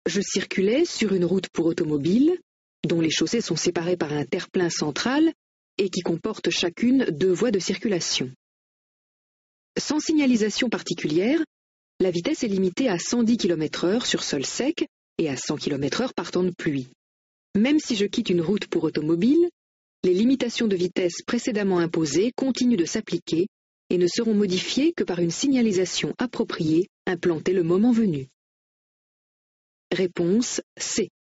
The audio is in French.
Je circulais sur une route pour automobiles, dont les chaussées sont séparées par un terre-plein central et qui comporte chacune 2 voies de circulation. Sans signalisation particulière, la vitesse est limitée à 110 km/h sur sol sec et à 100 km/h par temps de pluie. Même si je quitte une route pour automobile, les limitations de vitesse précédemment imposées continuent de s'appliquer et ne seront modifiées que par une signalisation appropriée implantée le moment venu. Réponse C.